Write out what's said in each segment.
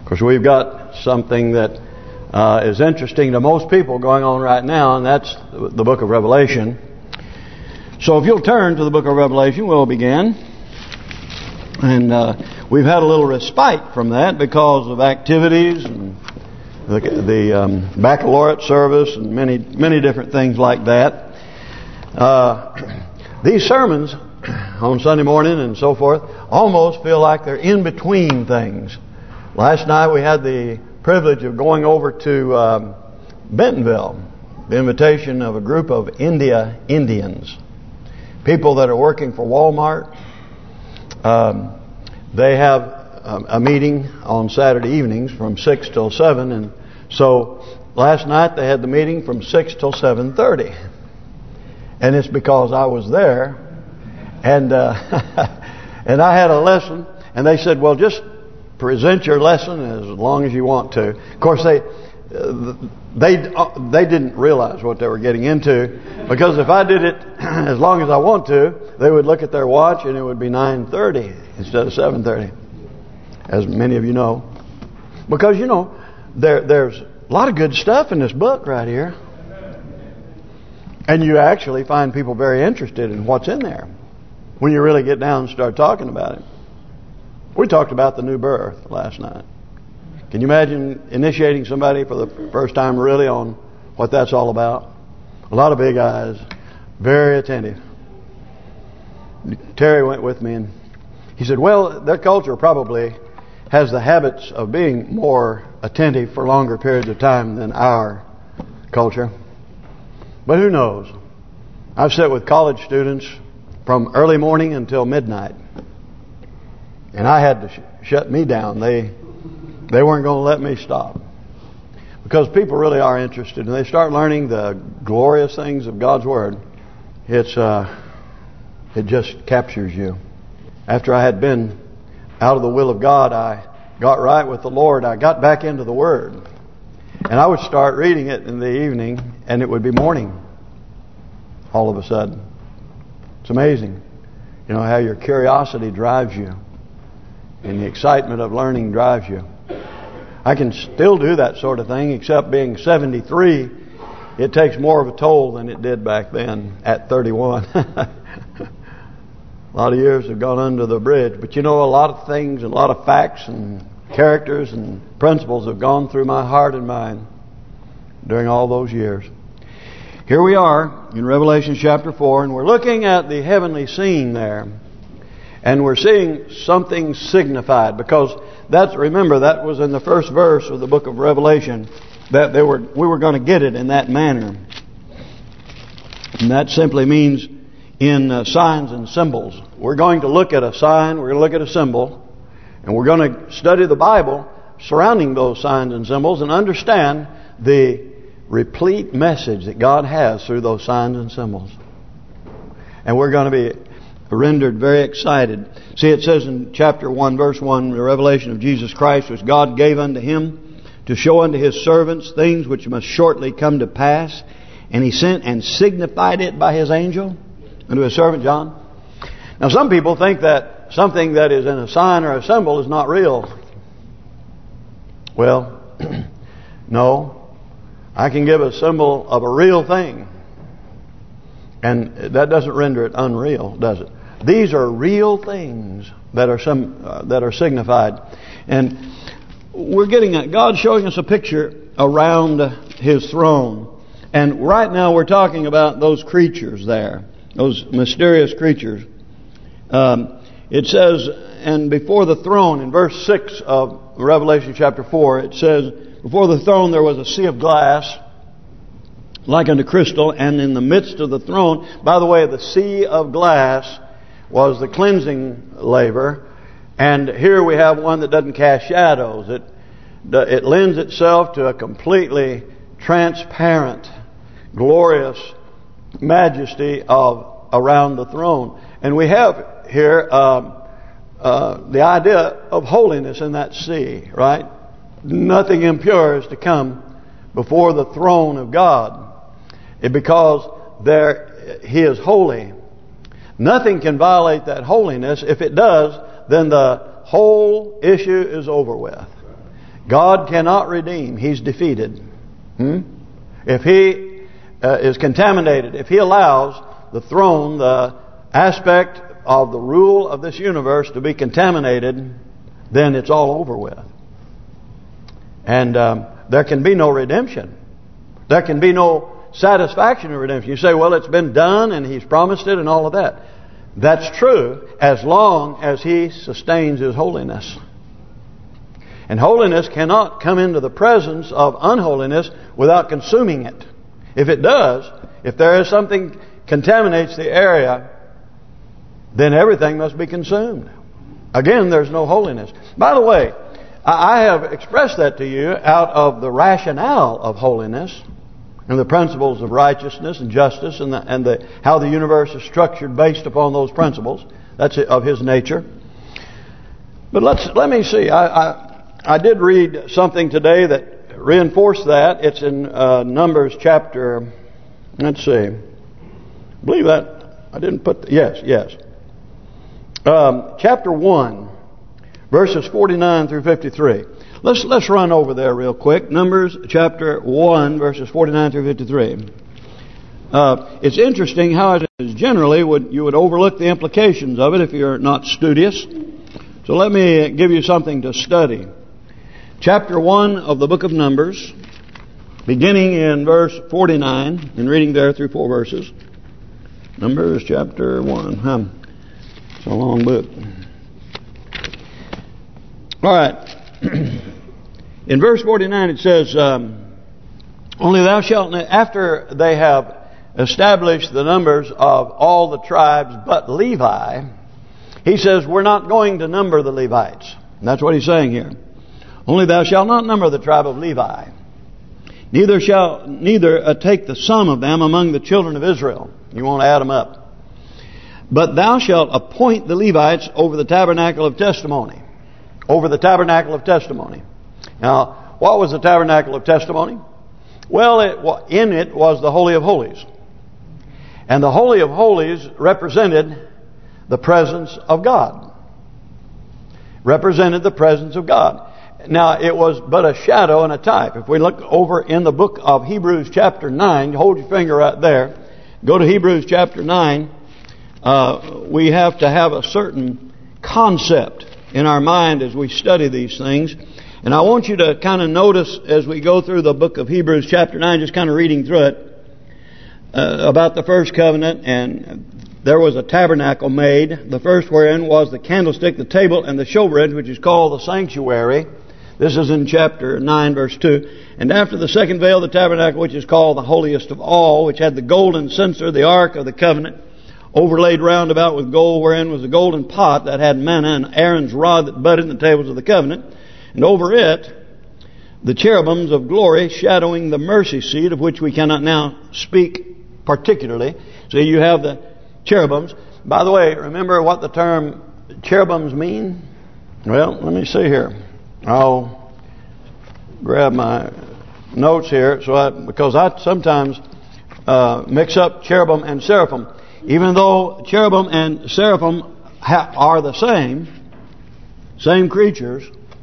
Of course, we've got something that is interesting to most people going on right now, and that's the book of Revelation. So if you'll turn to the book of Revelation, we'll begin. And we've had a little respite from that because of activities and the baccalaureate service and many different things like that. These sermons on Sunday morning and so forth almost feel like they're in between things. Last night we had the privilege of going over to Bentonville, the invitation of a group of Indians, people that are working for Walmart. They have a meeting on Saturday evenings from 6 till 7, and so last night they had the meeting from 6 till 7:30, and it's because I was there, and and I had a lesson, and they said, well, just present your lesson as long as you want to. Of course, they didn't realize what they were getting into, because if I did it as long as I want to, they would look at their watch and it would be 9:30 instead of 7:30, as many of you know. Because, you know, there's a lot of good stuff in this book right here, and you actually find people very interested in what's in there when you really get down and start talking about it. We talked about the new birth last night. Can you imagine initiating somebody for the first time really on what that's all about? A lot of big eyes, very attentive. Terry went with me and he said, well, their culture probably has the habits of being more attentive for longer periods of time than our culture. But who knows? I've sat with college students from early morning until midnight, and I had to shut me down. They weren't going to let me stop, because people really are interested, and they start learning the glorious things of God's Word. It just captures you. After I had been out of the will of God, I got right with the Lord. I got back into the Word, and I would start reading it in the evening, and it would be morning all of a sudden. It's amazing, you know, how your curiosity drives you, and the excitement of learning drives you. I can still do that sort of thing, except being 73, it takes more of a toll than it did back then at 31. A lot of years have gone under the bridge. But you know, a lot of things and a lot of facts and characters and principles have gone through my heart and mind during all those years. Here we are in Revelation chapter 4, and we're looking at the heavenly scene there. And we're seeing something signified, because remember, that was in the first verse of the book of Revelation, that we were going to get it in that manner. And that simply means in signs and symbols. We're going to look at a sign, we're going to look at a symbol, and we're going to study the Bible surrounding those signs and symbols and understand the replete message that God has through those signs and symbols. And we're going to be rendered very excited. See, it says in chapter 1, verse 1, the revelation of Jesus Christ, which God gave unto Him to show unto His servants things which must shortly come to pass. And He sent and signified it by His angel unto His servant John. Now, some people think that something that is in a sign or a symbol is not real. Well, no. I can give a symbol of a real thing, and that doesn't render it unreal, does it? These are real things that are signified, and we're getting at God showing us a picture around His throne. And right now we're talking about those creatures there, those mysterious creatures. It says, and before the throne, in verse 6 of Revelation chapter 4, it says, before the throne there was a sea of glass, like unto crystal, and in the midst of the throne, by the way, the sea of glass was the cleansing laver, and here we have one that doesn't cast shadows. It lends itself to a completely transparent, glorious majesty of around the throne. And we have here the idea of holiness in that sea, right? Nothing impure is to come before the throne of God, because He is holy. Nothing can violate that holiness. If it does, then the whole issue is over with. God cannot redeem. He's defeated. If He is contaminated, if He allows the throne, the aspect of the rule of this universe to be contaminated, then it's all over with. And there can be no redemption. There can be no satisfaction in redemption. You say, well, it's been done and He's promised it and all of that. That's true as long as He sustains His holiness. And holiness cannot come into the presence of unholiness without consuming it. If it does, if there is something contaminates the area, then everything must be consumed. Again, there's no holiness. By the way, I have expressed that to you out of the rationale of holiness and the principles of righteousness and justice and how the universe is structured based upon those principles. That's of His nature. But let me see. I did read something today that reinforced that. It's in Numbers chapter. Let's see. I believe that I didn't put. Yes. Chapter 1, verses 49 through 53. Let's run over there real quick. Numbers chapter 1, verses 49 through 53. It's interesting how it is generally you would overlook the implications of it if you're not studious. So let me give you something to study. Chapter 1 of the book of Numbers, beginning in verse 49, and reading there through 4 verses. Numbers chapter 1. It's a long book. All right. In verse 49 it says, only thou shalt, after they have established the numbers of all the tribes but Levi, He says, we're not going to number the Levites. And that's what He's saying here. Only thou shalt not number the tribe of Levi. Neither take the sum of them among the children of Israel. You won't add them up. But thou shalt appoint the Levites over the tabernacle of testimony. Over the tabernacle of testimony. Now, what was the tabernacle of testimony? Well, in it was the Holy of Holies. And the Holy of Holies represented the presence of God. Represented the presence of God. Now, it was but a shadow and a type. If we look over in the book of Hebrews chapter 9, hold your finger right there. Go to Hebrews chapter 9. We have to have a certain concept in our mind as we study these things. And I want you to kind of notice as we go through the book of Hebrews chapter 9, just kind of reading through it, about the first covenant. And there was a tabernacle made, the first wherein was the candlestick, the table, and the showbread, which is called the sanctuary. This is in chapter 9, verse 2. And after the second veil, the tabernacle, which is called the holiest of all, which had the golden censer, the ark of the covenant, overlaid round about with gold, wherein was a golden pot that had manna, and Aaron's rod that budded in the tables of the covenant. And over it, the cherubims of glory, shadowing the mercy seat, of which we cannot now speak particularly. So you have the cherubims. By the way, remember what the term cherubims mean? Well, let me see here. I'll grab my notes here, because I sometimes mix up cherubim and seraphim. Even though cherubim and seraphim are the same creatures,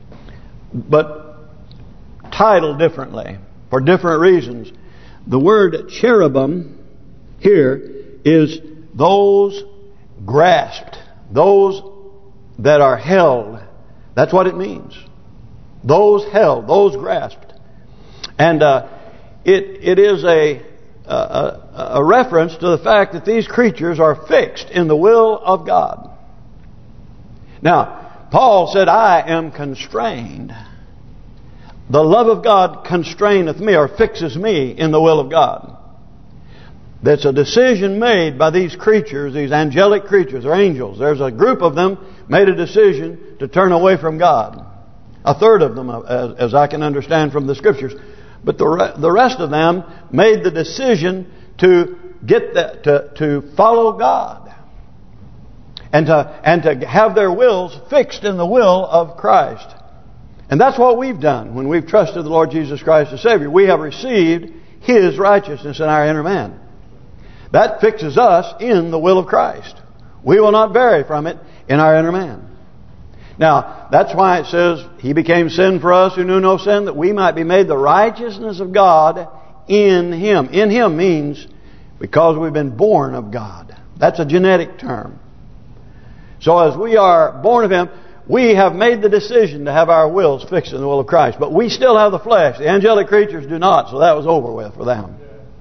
but titled differently for different reasons. The word cherubim here is those grasped, those that are held. That's what it means. Those held, those grasped. And it is a reference to the fact that these creatures are fixed in the will of God. Now, Paul said, I am constrained. The love of God constraineth me, or fixes me in the will of God. That's a decision made by these creatures, these angelic creatures, or angels. There's a group of them made a decision to turn away from God. A third of them, as I can understand from the Scriptures. But the rest of them made the decision to to follow God, and to have their wills fixed in the will of Christ. And that's what we've done when we've trusted the Lord Jesus Christ as Savior. We have received His righteousness in our inner man. That fixes us in the will of Christ. We will not vary from it in our inner man. Now, that's why it says, He became sin for us who knew no sin, that we might be made the righteousness of God in Him. In Him means because we've been born of God. That's a genetic term. So as we are born of Him, we have made the decision to have our wills fixed in the will of Christ. But we still have the flesh. The angelic creatures do not, so that was over with for them.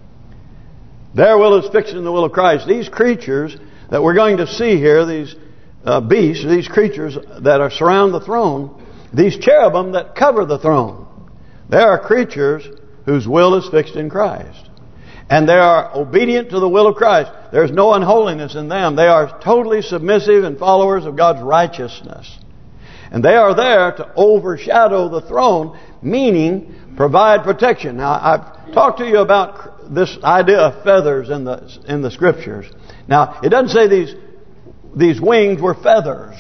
Their will is fixed in the will of Christ. These creatures that we're going to see here, these beasts, these creatures that surround the throne, these cherubim that cover the throne, they are creatures whose will is fixed in Christ. And they are obedient to the will of Christ. There's no unholiness in them. They are totally submissive and followers of God's righteousness. And they are there to overshadow the throne, meaning provide protection. Now, I've talked to you about this idea of feathers in the Scriptures. Now, it doesn't say these wings were feathers.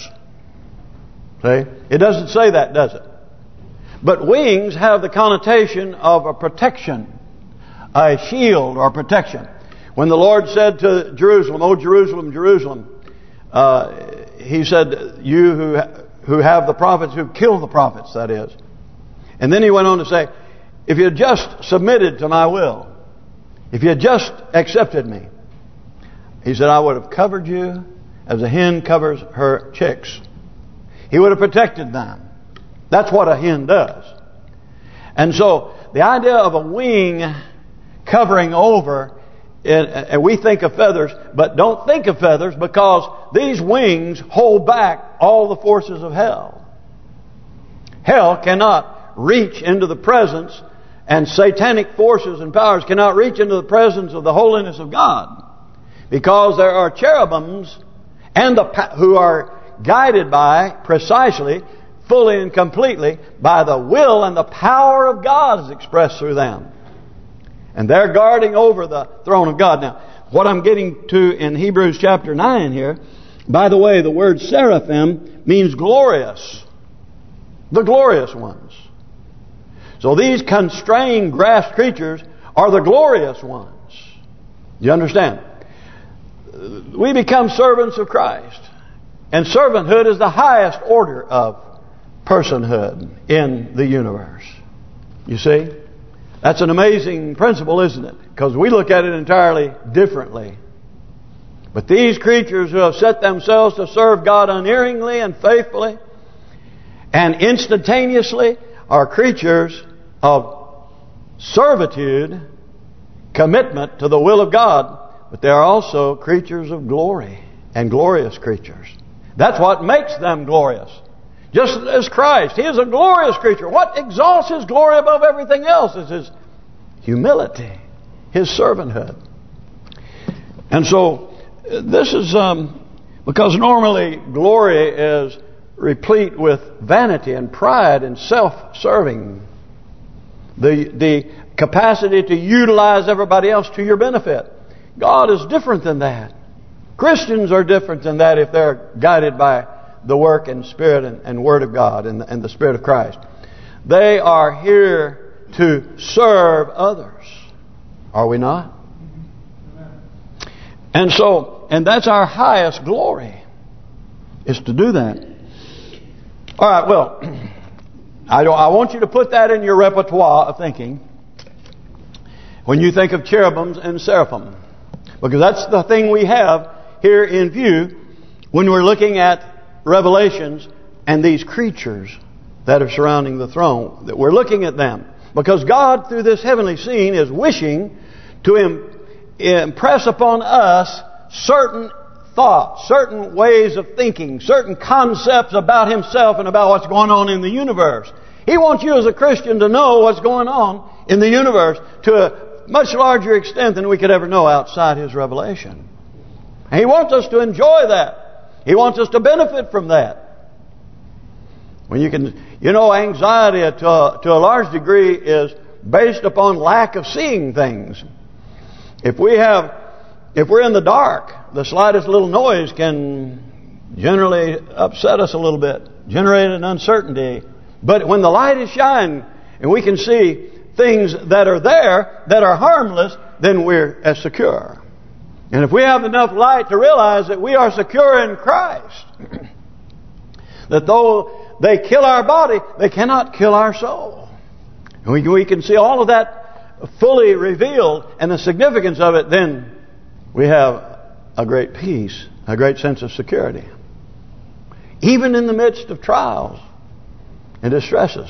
See? It doesn't say that, does it? But wings have the connotation of a protection, a shield or protection. When the Lord said to Jerusalem, "O Jerusalem, Jerusalem," He said, "You who have the prophets, who kill the prophets," that is. And then He went on to say, "If you had just submitted to my will, if you had just accepted me," He said, "I would have covered you as a hen covers her chicks." He would have protected them. That's what a hen does. And so the idea of a wing covering over, and we think of feathers, but don't think of feathers, because these wings hold back all the forces of hell. Hell cannot reach into the presence, and satanic forces and powers cannot reach into the presence of the holiness of God, because there are cherubims and who are guided by, precisely, fully and completely, by the will and the power of God is expressed through them. And they're guarding over the throne of God. Now, what I'm getting to in Hebrews chapter 9 here, by the way, the word seraphim means glorious. The glorious ones. So these constrained grass creatures are the glorious ones. You understand? We become servants of Christ. And servanthood is the highest order of personhood in the universe. You see? That's an amazing principle, isn't it? Because we look at it entirely differently. But these creatures who have set themselves to serve God unerringly and faithfully and instantaneously are creatures of servitude, commitment to the will of God. But they are also creatures of glory and glorious creatures. That's what makes them glorious. Just as Christ, He is a glorious creature. What exalts His glory above everything else is His humility, His servanthood. And so, this is because normally glory is replete with vanity and pride and self-serving. The capacity to utilize everybody else to your benefit. God is different than that. Christians are different than that if they're guided by the work and Spirit and Word of God and the Spirit of Christ. They are here to serve others. Are we not? And that's our highest glory, is to do that. All right, well, I want you to put that in your repertoire of thinking when you think of cherubims and seraphim. Because that's the thing we have here in view when we're looking at Revelations and these creatures that are surrounding the throne. That we're looking at them. Because God, through this heavenly scene, is wishing to impress upon us certain thoughts, certain ways of thinking, certain concepts about Himself and about what's going on in the universe. He wants you as a Christian to know what's going on in the universe to a much larger extent than we could ever know outside His revelation. And He wants us to enjoy that. He wants us to benefit from that. When anxiety to a large degree is based upon lack of seeing things. If we're in the dark, the slightest little noise can generally upset us a little bit, generate an uncertainty. But when the light is shining and we can see things that are there that are harmless, then we're as secure. And if we have enough light to realize that we are secure in Christ, that though they kill our body, they cannot kill our soul. And we can see all of that fully revealed and the significance of it, then we have a great peace, a great sense of security. Even in the midst of trials and distresses.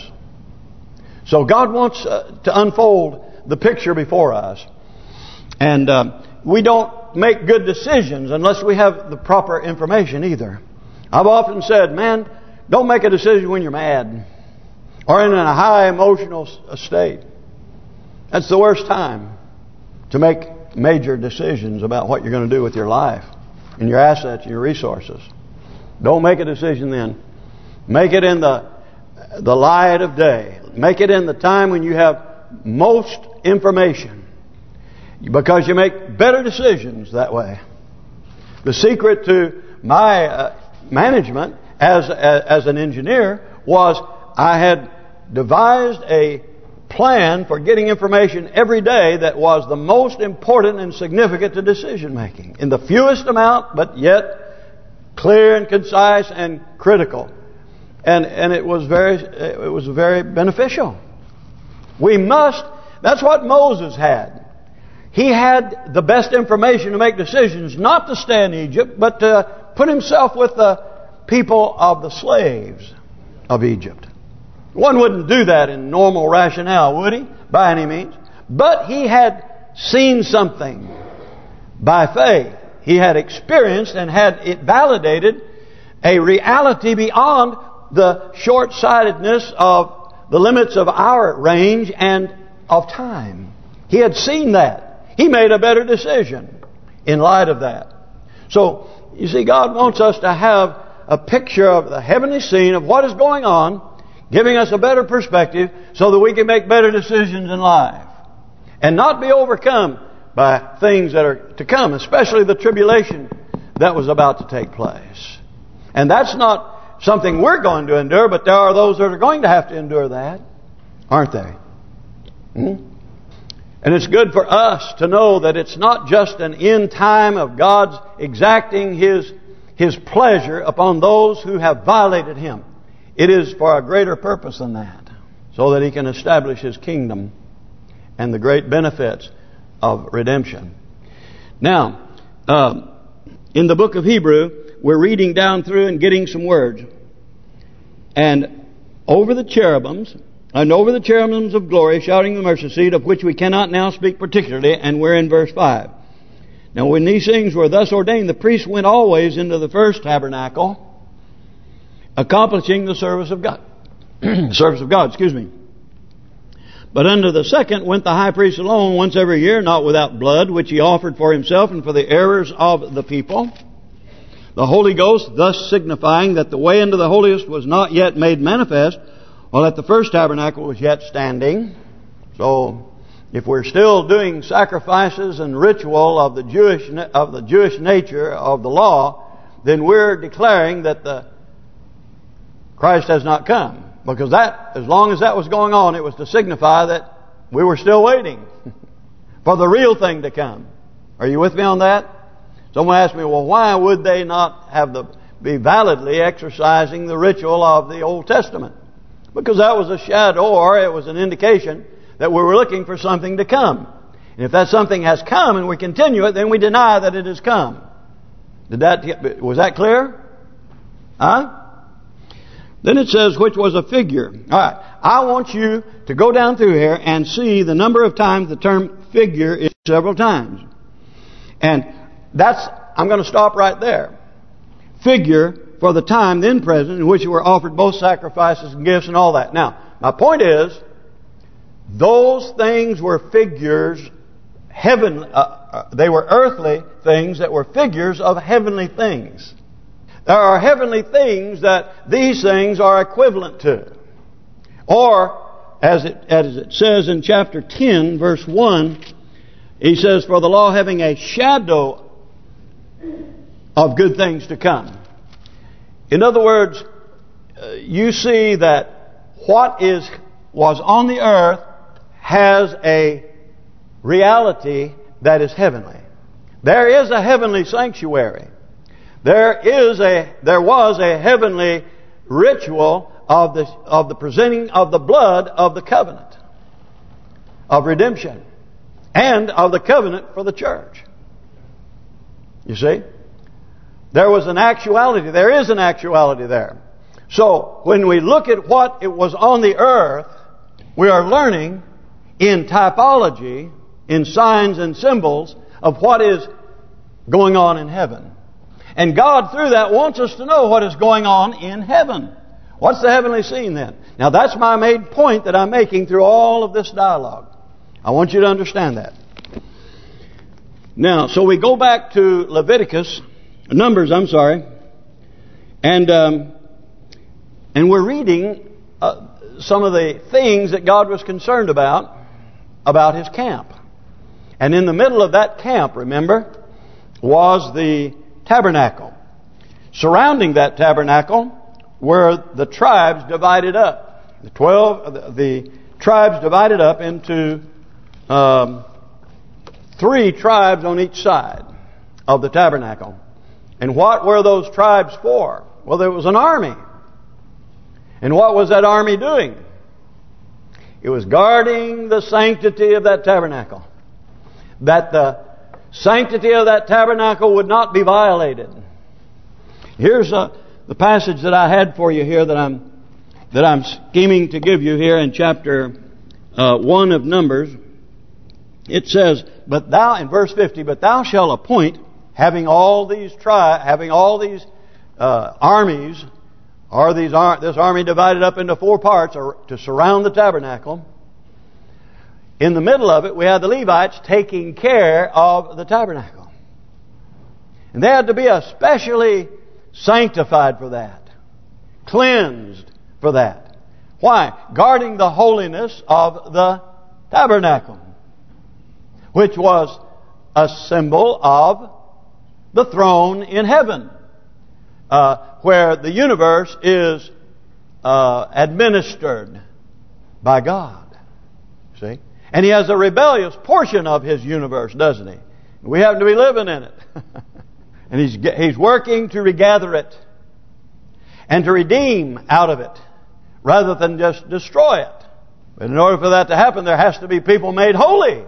So God wants to unfold the picture before us. And we don't make good decisions unless we have the proper information either. I've often said, man, don't make a decision when you're mad or in a high emotional state. That's the worst time to make major decisions about what you're going to do with your life and your assets and your resources. Don't make a decision then. Make it in the light of day. Make it in the time when you have most information, because you make better decisions that way. The secret to my management as an engineer was I had devised a plan for getting information every day that was the most important and significant to decision making, in the fewest amount, but yet clear and concise and critical. And it was very beneficial. We must. That's what Moses had. He had the best information to make decisions, not to stay in Egypt, but to put himself with the people of the slaves of Egypt. One wouldn't do that in normal rationale, would he? By any means. But he had seen something by faith. He had experienced and had it validated a reality beyond the short-sightedness of the limits of our range and of time. He had seen that. He made a better decision in light of that. So, you see, God wants us to have a picture of the heavenly scene of what is going on, giving us a better perspective so that we can make better decisions in life. And not be overcome by things that are to come, especially the tribulation that was about to take place. And that's not something we're going to endure, but there are those that are going to have to endure that, aren't they? And it's good for us to know that it's not just an end time of God's exacting His pleasure upon those who have violated Him. It is for a greater purpose than that, so that He can establish His kingdom and the great benefits of redemption. Now, in the book of Hebrew, we're reading down through and getting some words. And over the cherubims of glory, shouting the mercy seat, of which we cannot now speak particularly, and we're in verse 5. Now when these things were thus ordained, the priests went always into the first tabernacle, accomplishing the service of God. But unto the second went the high priest alone once every year, not without blood, which he offered for himself and for the errors of the people. The Holy Ghost thus signifying that the way into the holiest was not yet made manifest, while that the first tabernacle was yet standing. So, if we're still doing sacrifices and ritual of the Jewish nature of the law, then we're declaring that the Christ has not come. Because that, as long as that was going on, it was to signify that we were still waiting for the real thing to come. Are you with me on that? Someone asked me, well, why would they not be validly exercising the ritual of the Old Testament? Because that was a shadow, or it was an indication that we were looking for something to come. And if that something has come and we continue it, then we deny that it has come. Was that clear? Huh? Then it says, which was a figure. All right. I want you to go down through here and see the number of times the term figure is several times. And I'm going to stop right there. Figure for the time then present in which were offered both sacrifices and gifts and all that. Now, my point is, those things were figures, they were earthly things that were figures of heavenly things. There are heavenly things that these things are equivalent to. Or, as it says in chapter 10, verse 1, he says, for the law having a shadow of good things to come. In other words, you see that what was on the earth has a reality that is heavenly. There is a heavenly sanctuary. There was a heavenly ritual of the presenting of the blood of the covenant of redemption and of the covenant for the church. You see? There was an actuality. There is an actuality there. So when we look at what it was on the earth, we are learning in typology, in signs and symbols of what is going on in heaven. And God through that wants us to know what is going on in heaven. What's the heavenly scene then? Now that's my main point that I'm making through all of this dialogue. I want you to understand that. Now, so we go back to Numbers, and we're reading some of the things that God was concerned about His camp. And in the middle of that camp, remember, was the tabernacle. Surrounding that tabernacle were the tribes divided up. The tribes divided up into 3 tribes on each side of the tabernacle. And what were those tribes for? Well, there was an army. And what was that army doing? It was guarding the sanctity of that tabernacle. That the sanctity of that tabernacle would not be violated. Here's the passage that I had for you here that I'm scheming to give you here in chapter 1 of Numbers. It says, "But thou," in verse 50, "But thou shalt appoint, having all these armies, or this army divided up into 4 parts to surround the tabernacle. In the middle of it, we had the Levites taking care of the tabernacle. And they had to be especially sanctified for that. Cleansed for that. Why? Guarding the holiness of the tabernacle, which was a symbol of the throne in heaven, where the universe is administered by God. See? And He has a rebellious portion of His universe, doesn't He? We happen to be living in it. And He's working to regather it and to redeem out of it rather than just destroy it. But in order for that to happen, there has to be people made holy.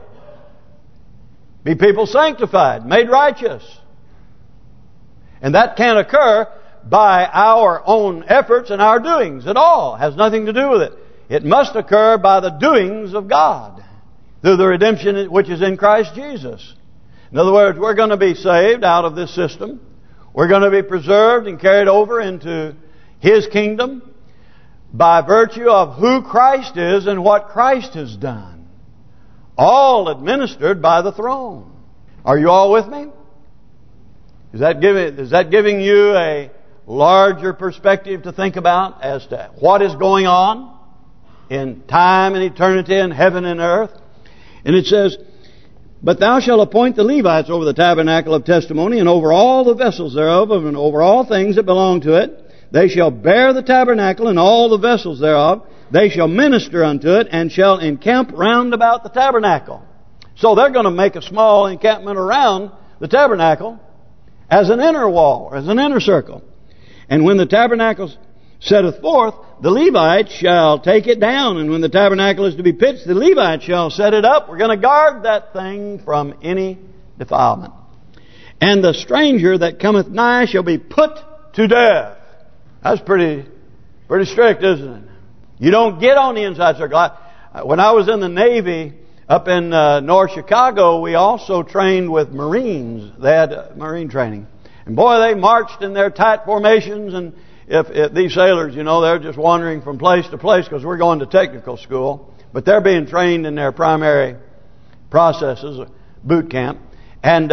Be people sanctified, made righteous. And that can't occur by our own efforts and our doings at all. It has nothing to do with it. It must occur by the doings of God through the redemption which is in Christ Jesus. In other words, we're going to be saved out of this system. We're going to be preserved and carried over into His kingdom by virtue of who Christ is and what Christ has done. All administered by the throne. Are you all with me? Is that giving you a larger perspective to think about as to what is going on in time and eternity and heaven and earth? And it says, "But thou shalt appoint the Levites over the tabernacle of testimony, and over all the vessels thereof, and over all things that belong to it. They shall bear the tabernacle and all the vessels thereof. They shall minister unto it, and shall encamp round about the tabernacle." So they're going to make a small encampment around the tabernacle as an inner wall, as an inner circle. "And when the tabernacle setteth forth, the Levites shall take it down. And when the tabernacle is to be pitched, the Levites shall set it up." We're going to guard that thing from any defilement. "And the stranger that cometh nigh shall be put to death." That's pretty strict, isn't it? You don't get on the inside circle. When I was in the Navy up in North Chicago, we also trained with Marines. They had Marine training. And boy, they marched in their tight formations. And if these sailors, they're just wandering from place to place because we're going to technical school. But they're being trained in their primary processes, boot camp. And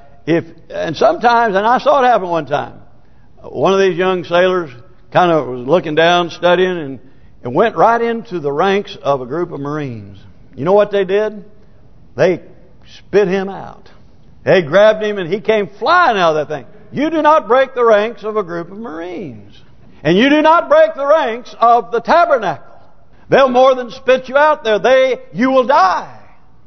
sometimes, and I saw it happen one time, one of these young sailors kind of was looking down, studying, and went right into the ranks of a group of Marines. You know what they did? They spit him out. They grabbed him and he came flying out of that thing. You do not break the ranks of a group of Marines. And you do not break the ranks of the tabernacle. They'll more than spit you out there. You will die.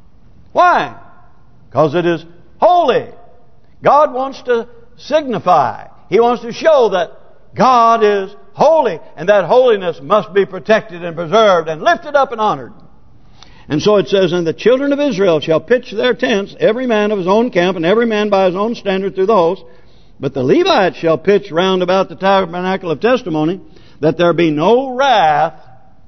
Why? Because it is holy. God wants to signify. He wants to show that God is holy, and that holiness must be protected and preserved and lifted up and honored. And so it says, and the children of Israel shall pitch their tents, every man of his own camp, and every man by his own standard through the host. But the Levites shall pitch round about the tabernacle of testimony, that there be no wrath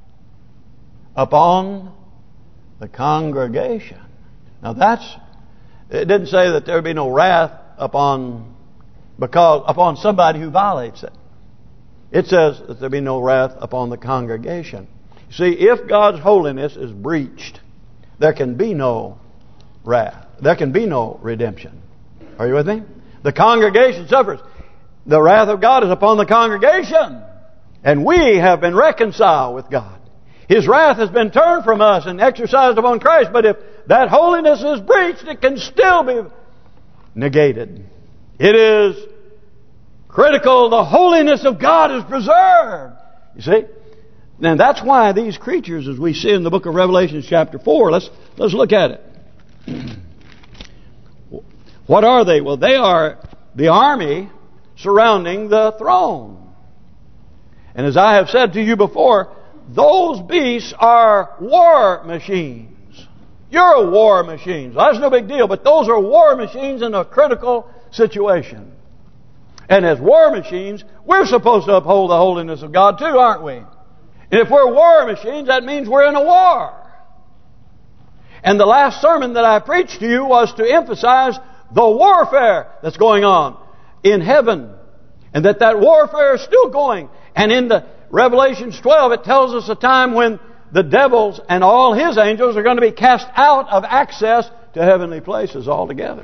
upon the congregation. Now it didn't say that there be no wrath upon somebody who violates it. It says that there be no wrath upon the congregation. See, if God's holiness is breached, there can be no wrath. There can be no redemption. Are you with me? The congregation suffers. The wrath of God is upon the congregation. And we have been reconciled with God. His wrath has been turned from us and exercised upon Christ. But if that holiness is breached, it can still be negated. It is critical. The holiness of God is preserved. You see? And that's why these creatures, as we see in the book of Revelation chapter 4, let's look at it. What are they? Well, they are the army surrounding the throne. And as I have said to you before, those beasts are war machines. You're a war machine. So that's no big deal, but those are war machines in a critical situation. And as war machines, we're supposed to uphold the holiness of God too, aren't we? And if we're war machines, that means we're in a war. And the last sermon that I preached to you was to emphasize the warfare that's going on in heaven. And that warfare is still going. And in the Revelation 12, it tells us a time when the devils and all his angels are going to be cast out of access to heavenly places altogether.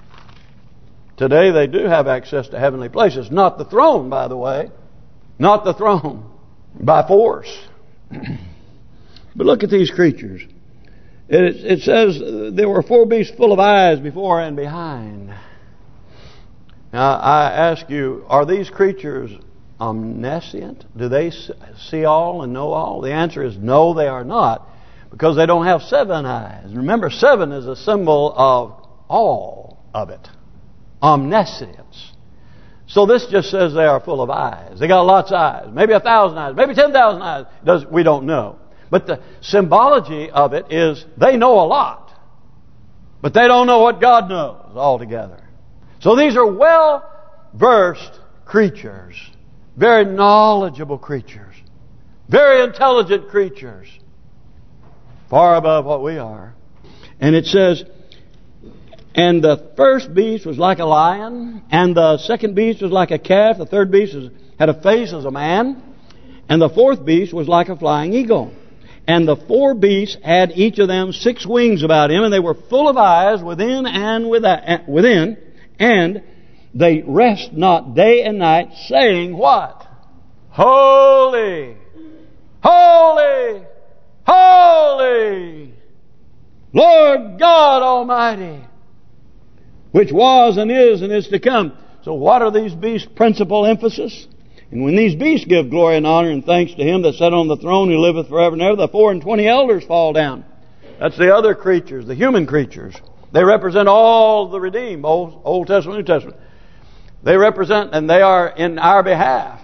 Today they do have access to heavenly places. Not the throne, by the way. Not the throne. By force. But look at these creatures. It says there were 4 beasts full of eyes before and behind. Now I ask you, are these creatures omniscient? Do they see all and know all? The answer is no, they are not. Because they don't have 7 eyes. Remember, 7 is a symbol of all of it. Omniscience. So this just says they are full of eyes. They got lots of eyes. Maybe 1,000 eyes. Maybe 10,000 eyes. We don't know. But the symbology of it is they know a lot. But they don't know what God knows altogether. So these are well-versed creatures. Very knowledgeable creatures. Very intelligent creatures. Far above what we are. And it says, and the first beast was like a lion, and the second beast was like a calf, the third beast had a face as a man, and the fourth beast was like a flying eagle. And the 4 beasts had each of them 6 wings about him, and they were full of eyes within and within, and they rest not day and night, saying what? Holy, holy, holy, Lord God Almighty, which was and is to come. So what are these beasts' principal emphasis? And when these beasts give glory and honor and thanks to Him that sat on the throne who liveth forever and ever, the 24 elders fall down. That's the other creatures, the human creatures. They represent all the redeemed, Old Testament, New Testament. They represent, and they are in our behalf,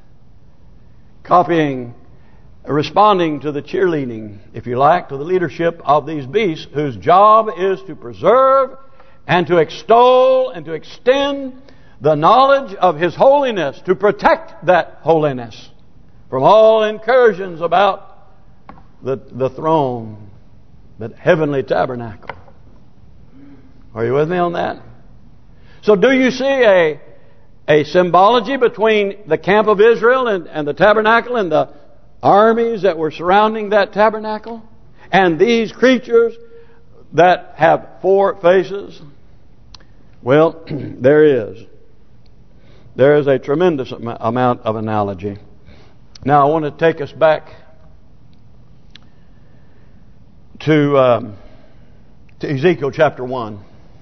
responding to the cheerleading, if you like, to the leadership of these beasts, whose job is to preserve and to extol and to extend the knowledge of His holiness, to protect that holiness from all incursions about the throne, that heavenly tabernacle. Are you with me on that? So do you see a symbology between the camp of Israel and the tabernacle and the armies that were surrounding that tabernacle? And these creatures that have 4 faces? Well, there is a tremendous amount of analogy. Now I want to take us back to Ezekiel chapter 1.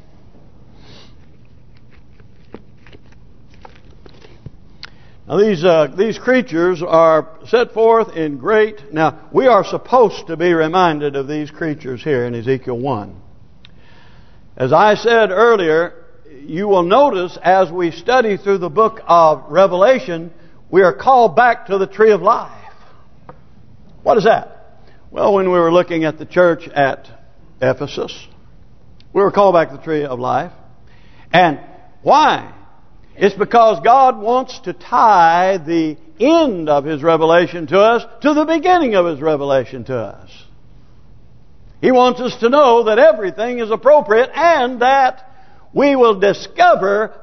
Now these creatures are set forth in great... Now we are supposed to be reminded of these creatures here in Ezekiel 1. As I said earlier, you will notice as we study through the book of Revelation, we are called back to the tree of life. What is that? Well, when we were looking at the church at Ephesus, we were called back to the tree of life. And why? It's because God wants to tie the end of His revelation to us to the beginning of His revelation to us. He wants us to know that everything is appropriate and that we will discover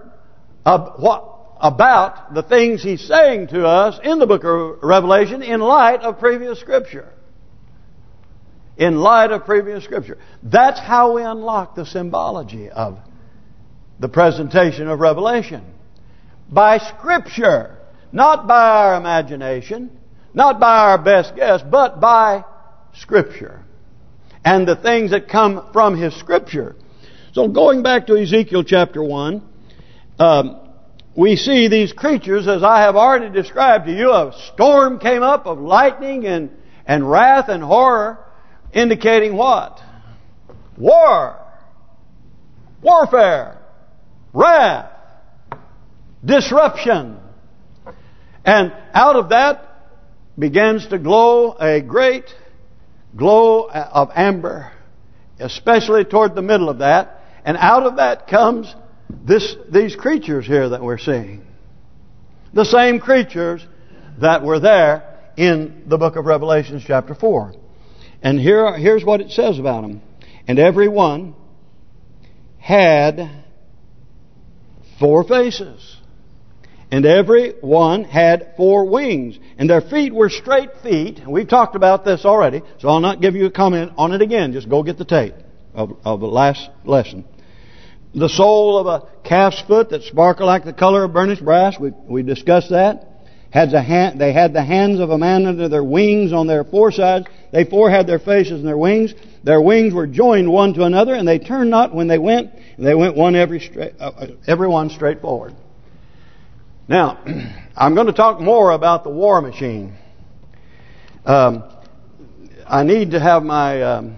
about the things He's saying to us in the book of Revelation in light of previous Scripture. In light of previous Scripture. That's how we unlock the symbology of the presentation of Revelation. By Scripture. Not by our imagination. Not by our best guess. But by Scripture. And the things that come from His Scripture. So going back to Ezekiel chapter 1. We see these creatures, as I have already described to you. A storm came up of lightning and wrath and horror. Indicating what? War. Warfare. Wrath. Disruption. And out of that begins to glow a great glow of amber, especially toward the middle of that. And out of that comes these creatures here that we're seeing. The same creatures that were there in the book of Revelation chapter 4. And here's what it says about them. And every one had 4 faces. And every one had 4 wings. And their feet were straight feet. We've talked about this already, so I'll not give you a comment on it again. Just go get the tape of the last lesson. The sole of a calf's foot that sparkled like the color of burnished brass. We discussed that. They had the hands of a man under their wings on their 4 sides. They 4 had their faces and their wings. Their wings were joined one to another, and they turned not when they went. And they went every one straight forward. Now, I'm going to talk more about the war machine. I need to have my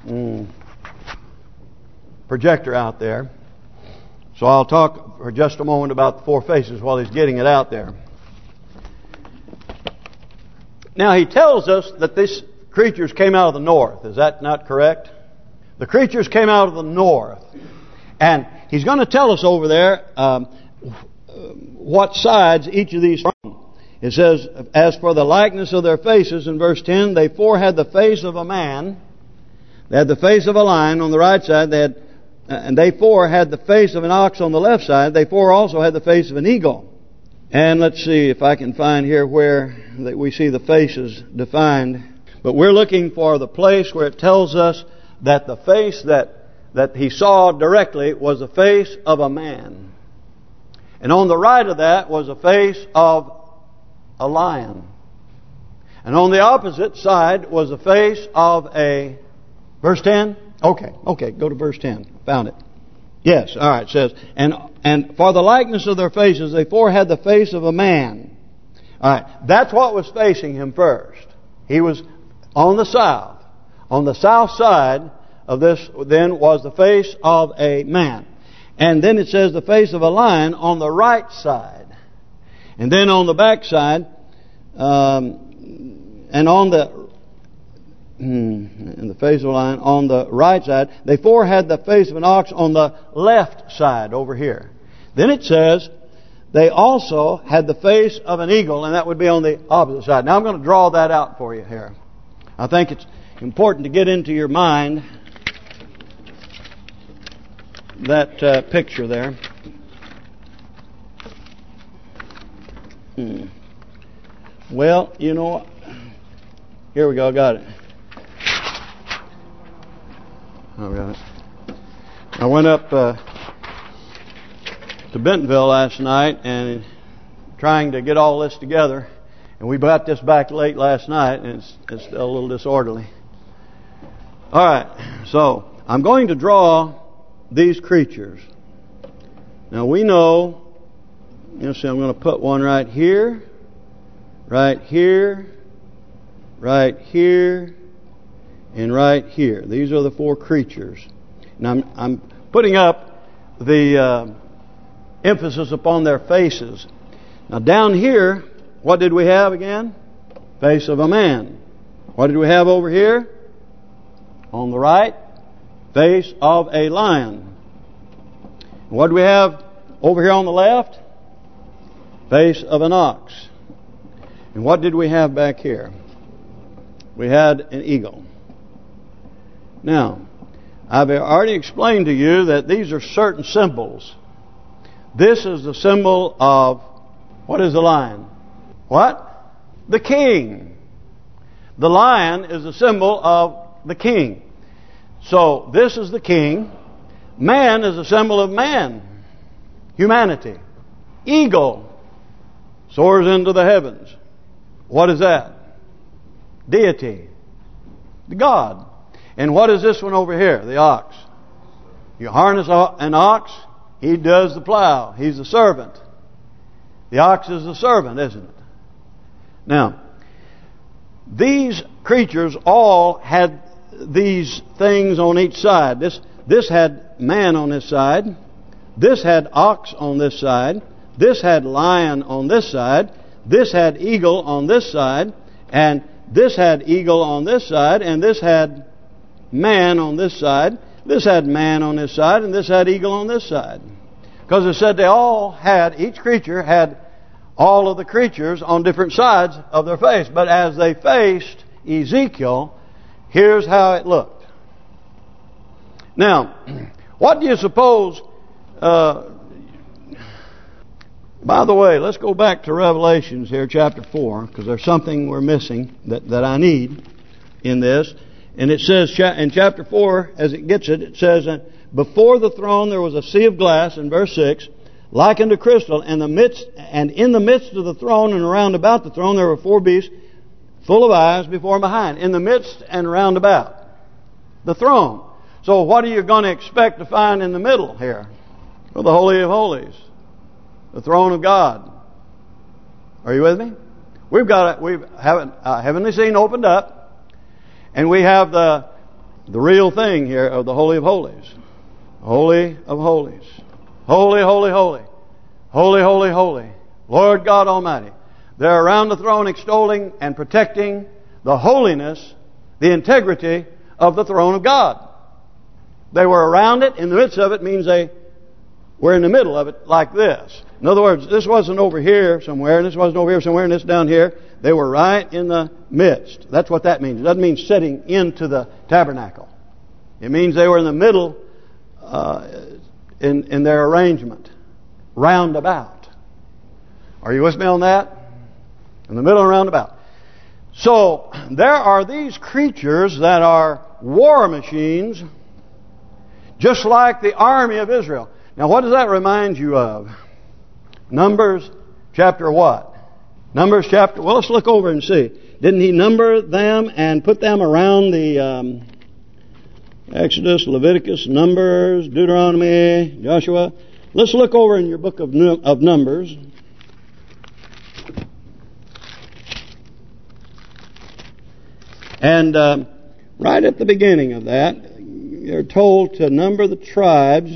projector out there. So I'll talk for just a moment about the 4 faces while he's getting it out there. Now, he tells us that these creatures came out of the north. Is that not correct? The creatures came out of the north. And he's going to tell us over there what sides each of these from. It says, as for the likeness of their faces, in verse 10, they 4 had the face of a man. They had the face of a lion on the right side. They 4 had the face of an ox on the left side. They 4 also had the face of an eagle. And let's see if I can find here where we see the faces defined. But we're looking for the place where it tells us that the face that he saw directly was the face of a man. And on the right of that was the face of a lion. And on the opposite side was the face of a... Verse 10? Okay, go to verse 10. Found it. Yes, all right, it says, and for the likeness of their faces, they 4 had the face of a man. All right, that's what was facing him first. He was on the south. On the south side of this then was the face of a man. And then it says the face of a lion on the right side. And then on the back side, and on the face of a lion on the right side, they 4 had the face of an ox on the left side over here. Then it says they also had the face of an eagle, and that would be on the opposite side. Now I'm going to draw that out for you here. I think it's important to get into your mind that picture there. Well, you know, here we go, got it. I got it. I went up to Bentonville last night and trying to get all this together, and we got this back late last night, and it's still a little disorderly. All right, so I'm going to draw these creatures. Now we know, you see, I'm going to put one right here, right here, right here, and right here. These are the 4 creatures. Now I'm putting up the emphasis upon their faces. Now down here what did we have again? Face of a man. What did we have over here? On the right, face of a lion. What do we have over here on the left? Face of an ox. And what did we have back here? We had an eagle. Now, I've already explained to you that these are certain symbols. This is the symbol of, what is the lion? What? The king. The lion is a symbol of the king. So, this is the king. Man is a symbol of man. Humanity. Eagle soars into the heavens. What is that? Deity. The God. And what is this one over here? The ox. You harness an ox, he does the plow. He's the servant. The ox is the servant, isn't it? Now, these creatures all had these things on each side. This had man on this side. This had ox on this side. This had lion on this side. This had eagle on this side. And this had eagle on this side. And this had man on this side. This had man on this side. And this had eagle on this side. Because it said they all had, each creature had all of the creatures on different sides of their face. But as they faced Ezekiel, here's how it looked. Now, what do you suppose... by the way, let's go back to Revelations here, chapter 4, because there's something we're missing that I need in this. And it says in chapter 4, as it gets it says, before the throne there was a sea of glass, in verse 6, like unto crystal, and in the midst of the throne and around about the throne there were 4 beasts, full of eyes before and behind. In the midst and round about the throne. So what are you going to expect to find in the middle here? Well, the Holy of Holies. The throne of God. Are you with me? We have a heavenly scene opened up, and we have the real thing here of the Holy of Holies. Holy of Holies. Holy, holy, holy. Holy, holy, holy. Lord God Almighty. They're around the throne extolling and protecting the holiness, the integrity of the throne of God. They were around it. In the midst of it means they were in the middle of it like this. In other words, this wasn't over here somewhere, and this wasn't over here somewhere, and this down here. They were right in the midst. That's what that means. It doesn't mean sitting into the tabernacle. It means they were in the middle in their arrangement. Round about. Are you with me on that? In the middle and round about. So, there are these creatures that are war machines, just like the army of Israel. Now, what does that remind you of? Numbers chapter what? Numbers chapter... Well, let's look over and see. Didn't he number them and put them around the Exodus, Leviticus, Numbers, Deuteronomy, Joshua? Let's look over in your book of Numbers. And right at the beginning of that, you're told to number the tribes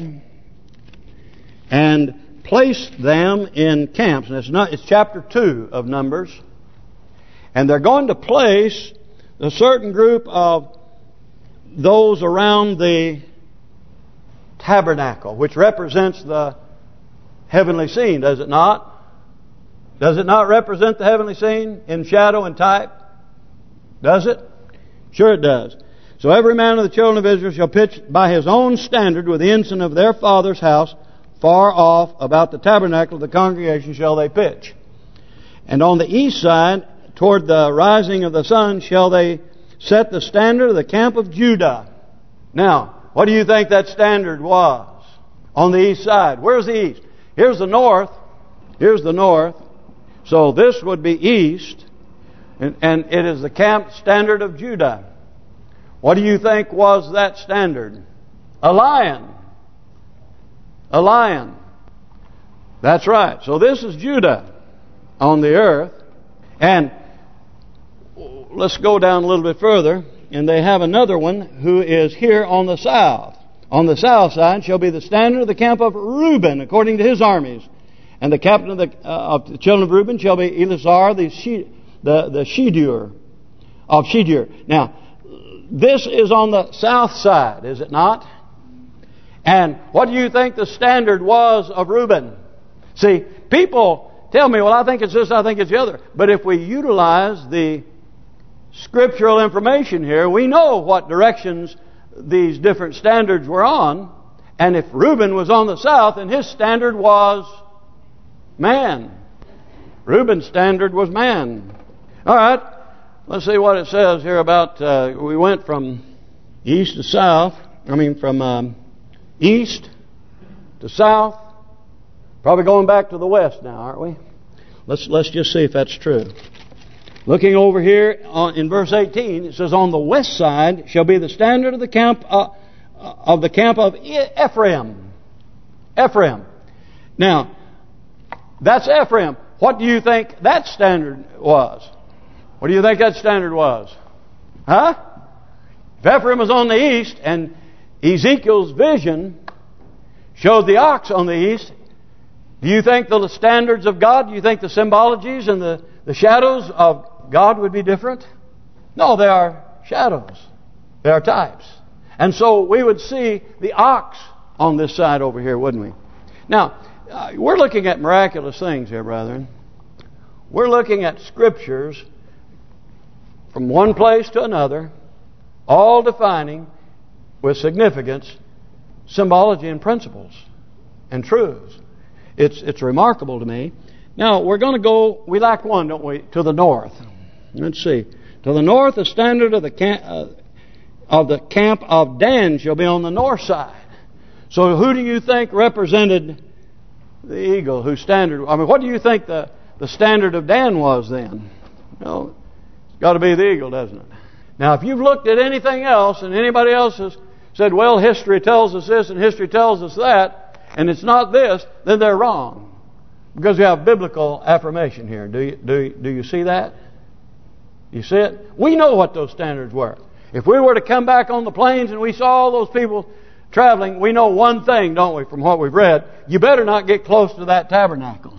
and place them in camps. And it's chapter 2 of Numbers. And they're going to place a certain group of those around the tabernacle, which represents the heavenly scene, does it not? Does it not represent the heavenly scene in shadow and type? Does it? Sure it does. So every man of the children of Israel shall pitch by his own standard with the ensign of their father's house, far off about the tabernacle of the congregation shall they pitch. And on the east side, toward the rising of the sun, shall they set the standard of the camp of Judah. Now, what do you think that standard was? On the east side. Where's the east? Here's the north. Here's the north. So this would be east. And it is the camp standard of Judah. What do you think was that standard? A lion. A lion. That's right. So this is Judah on the earth. And let's go down a little bit further. And they have another one who is here on the south. On the south side shall be the standard of the camp of Reuben, according to his armies. And the captain of the children of Reuben shall be Elizur, the Shedeur of Shedeur. Now, this is on the south side, is it not? And what do you think the standard was of Reuben? See, people tell me, well, I think it's this, I think it's the other. But if we utilize the scriptural information here, we know what directions these different standards were on. And if Reuben was on the south, and his standard was man. Reuben's standard was man. All right, let's see what it says here about, we went from east to south, from east to south, probably going back to the west now, aren't we? Let's just see if that's true. Looking over here in verse 18, it says, on the west side shall be the standard of the camp of Ephraim. Ephraim. Now, that's Ephraim. What do you think that standard was? What do you think that standard was? Huh? If Ephraim was on the east, and Ezekiel's vision showed the ox on the east, do you think the standards of God, do you think the symbologies and the shadows of God would be different? No, they are shadows. They are types. And so we would see the ox on this side over here, wouldn't we? Now, we're looking at miraculous things here, brethren. We're looking at scriptures from one place to another, all defining with significance, symbology and principles and truths. It's remarkable to me. Now, we're going to go, we lack one, don't we, to the north. Let's see. To the north, the standard of the camp of Dan shall be on the north side. So who do you think represented the eagle? Whose standard? What do you think the standard of Dan was then? Well, it's got to be the eagle, doesn't it? Now, if you've looked at anything else and anybody else has said, well, history tells us this and history tells us that, and it's not this, then they're wrong. Because we have biblical affirmation here. Do you see that? You see it? We know what those standards were. If we were to come back on the plains and we saw all those people traveling, we know one thing, don't we, from what we've read? You better not get close to that tabernacle.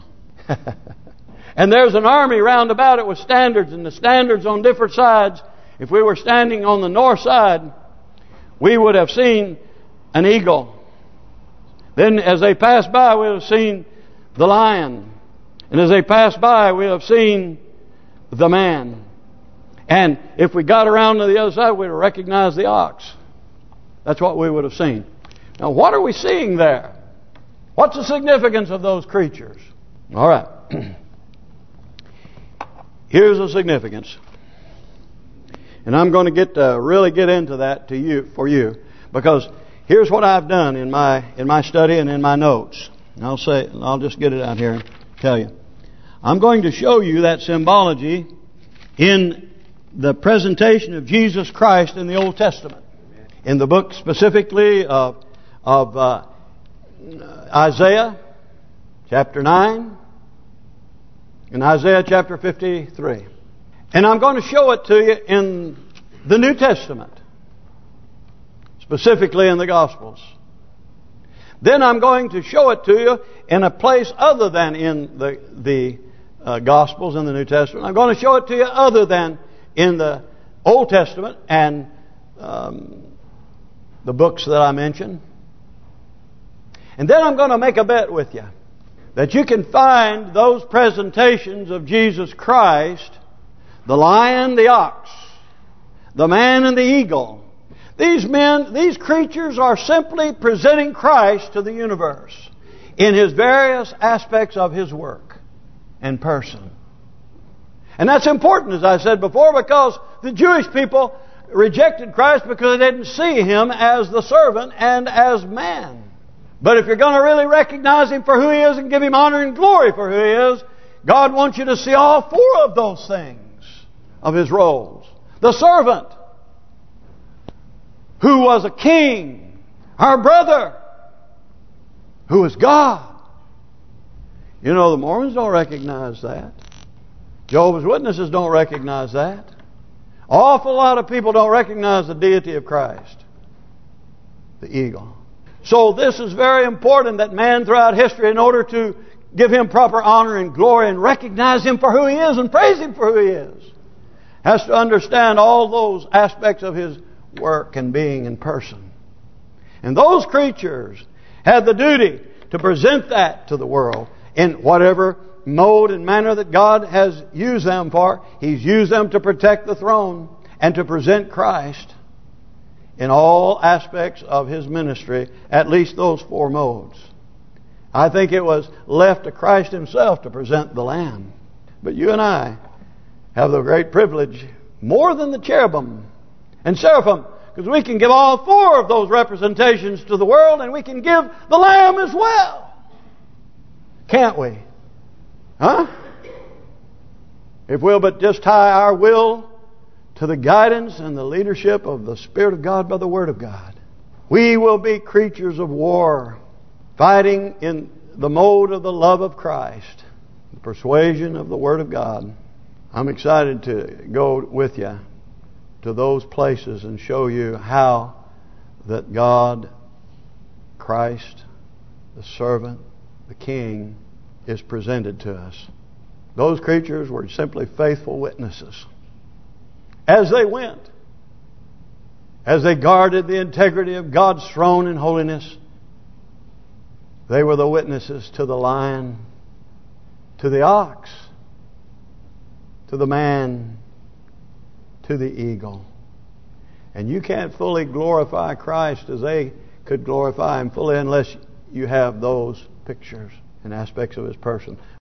And there's an army round about it with standards, and the standards on different sides. If we were standing on the north side, we would have seen an eagle. Then as they passed by, we would have seen the lion. And as they passed by, we would have seen the man. And if we got around to the other side, we'd have recognized the ox. That's what we would have seen. Now, what are we seeing there? What's the significance of those creatures? All right. Here's the significance. And I'm going to really get into that for you, because here's what I've done in my study and in my notes. And I'll just get it out here and tell you. I'm going to show you that symbology in the presentation of Jesus Christ in the Old Testament. In the book specifically of Isaiah chapter 9 and Isaiah chapter 53. And I'm going to show it to you in the New Testament, specifically in the Gospels. Then I'm going to show it to you in a place other than in the Gospels in the New Testament. I'm going to show it to you other than in the Old Testament and the books that I mentioned. And then I'm going to make a bet with you that you can find those presentations of Jesus Christ, the lion, the ox, the man and the eagle. These creatures are simply presenting Christ to the universe in His various aspects of His work and person. And that's important, as I said before, because the Jewish people rejected Christ because they didn't see Him as the servant and as man. But if you're going to really recognize Him for who He is and give Him honor and glory for who He is, God wants you to see all four of those things of His roles. The servant, who was a king, our brother, who is God. You know, the Mormons don't recognize that. Jehovah's Witnesses don't recognize that. Awful lot of people don't recognize the deity of Christ, the eagle. So this is very important, that man throughout history, in order to give Him proper honor and glory and recognize Him for who He is and praise Him for who He is, has to understand all those aspects of His work and being in person. And those creatures had the duty to present that to the world in whatever mode and manner that God has used them for. He's used them to protect the throne and to present Christ in all aspects of His ministry, at least those 4 modes. I think it was left to Christ Himself to present the Lamb. But you and I have the great privilege, more than the cherubim and seraphim, because we can give all 4 of those representations to the world, and we can give the Lamb as well. Can't we? Huh? If we'll but just tie our will to the guidance and the leadership of the Spirit of God by the Word of God, we will be creatures of war, fighting in the mode of the love of Christ, the persuasion of the Word of God. I'm excited to go with you to those places and show you how that God, Christ, the servant, the King, is presented to us. Those creatures were simply faithful witnesses. As they went, as they guarded the integrity of God's throne in holiness, they were the witnesses to the lion, to the ox, to the man, to the eagle. And you can't fully glorify Christ as they could glorify Him fully unless you have those pictures and aspects of His person.